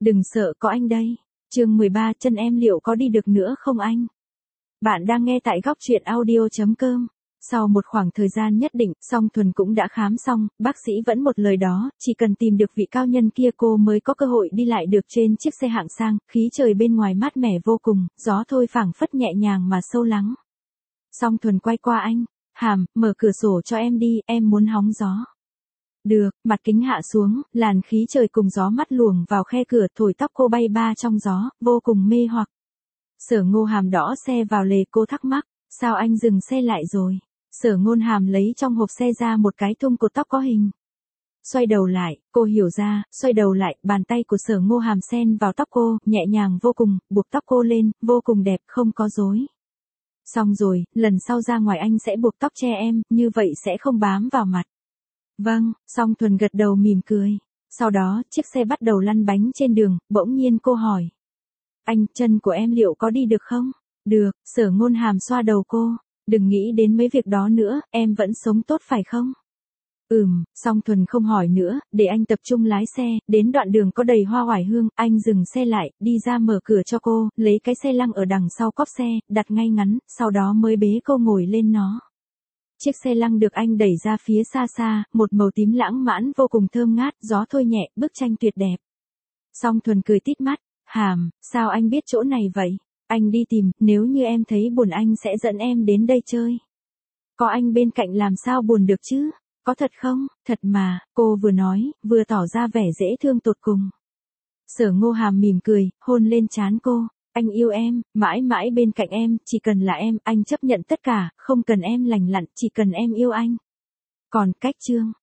Đừng sợ, có anh đây. Chương 13, chân em liệu có đi được nữa không anh? Bạn đang nghe tại góc truyện audio.com. Sau một khoảng thời gian nhất định, Song Thuần cũng đã khám xong, bác sĩ vẫn một lời đó, chỉ cần tìm được vị cao nhân kia cô mới có cơ hội đi lại được trên chiếc xe hạng sang, khí trời bên ngoài mát mẻ vô cùng, gió thôi phảng phất nhẹ nhàng mà sâu lắng. Song Thuần quay qua anh, Hàm, mở cửa sổ cho em đi, em muốn hóng gió. Được, mặt kính hạ xuống, làn khí trời cùng gió mắt luồng vào khe cửa thổi tóc cô bay ba trong gió, vô cùng mê hoặc. Sở Ngô Hàm đõ xe vào lề, cô thắc mắc, sao anh dừng xe lại rồi? Sở Ngôn Hàm lấy trong hộp xe ra một cái thun cột tóc có hình. Xoay đầu lại, cô hiểu ra, xoay đầu lại, bàn tay của Sở Ngô Hàm xen vào tóc cô, nhẹ nhàng vô cùng, buộc tóc cô lên, vô cùng đẹp, không có rối. Xong rồi, lần sau ra ngoài anh sẽ buộc tóc che em, như vậy sẽ không bám vào mặt. Vâng, Song Thuần gật đầu mỉm cười. Sau đó, chiếc xe bắt đầu lăn bánh trên đường, bỗng nhiên cô hỏi. Anh, chân của em liệu có đi được không? Được, Sở Ngôn Hàm xoa đầu cô. Đừng nghĩ đến mấy việc đó nữa, em vẫn sống tốt phải không? Song Thuần không hỏi nữa, để anh tập trung lái xe, đến đoạn đường có đầy hoa oải hương, anh dừng xe lại, đi ra mở cửa cho cô, lấy cái xe lăng ở đằng sau cốp xe, đặt ngay ngắn, sau đó mới bế cô ngồi lên nó. Chiếc xe lăng được anh đẩy ra phía xa xa, một màu tím lãng mãn vô cùng thơm ngát, gió thôi nhẹ, bức tranh tuyệt đẹp. Song Thuần cười tít mắt, Hàm, sao anh biết chỗ này vậy? Anh đi tìm, nếu như em thấy buồn anh sẽ dẫn em đến đây chơi. Có anh bên cạnh làm sao buồn được chứ? Có thật không? Thật mà, cô vừa nói, vừa tỏ ra vẻ dễ thương tột cùng. Sở Ngô Hàm mỉm cười, hôn lên trán cô. Anh yêu em, mãi mãi bên cạnh em, chỉ cần là em, anh chấp nhận tất cả, không cần em lành lặn, chỉ cần em yêu anh. Còn cách chương.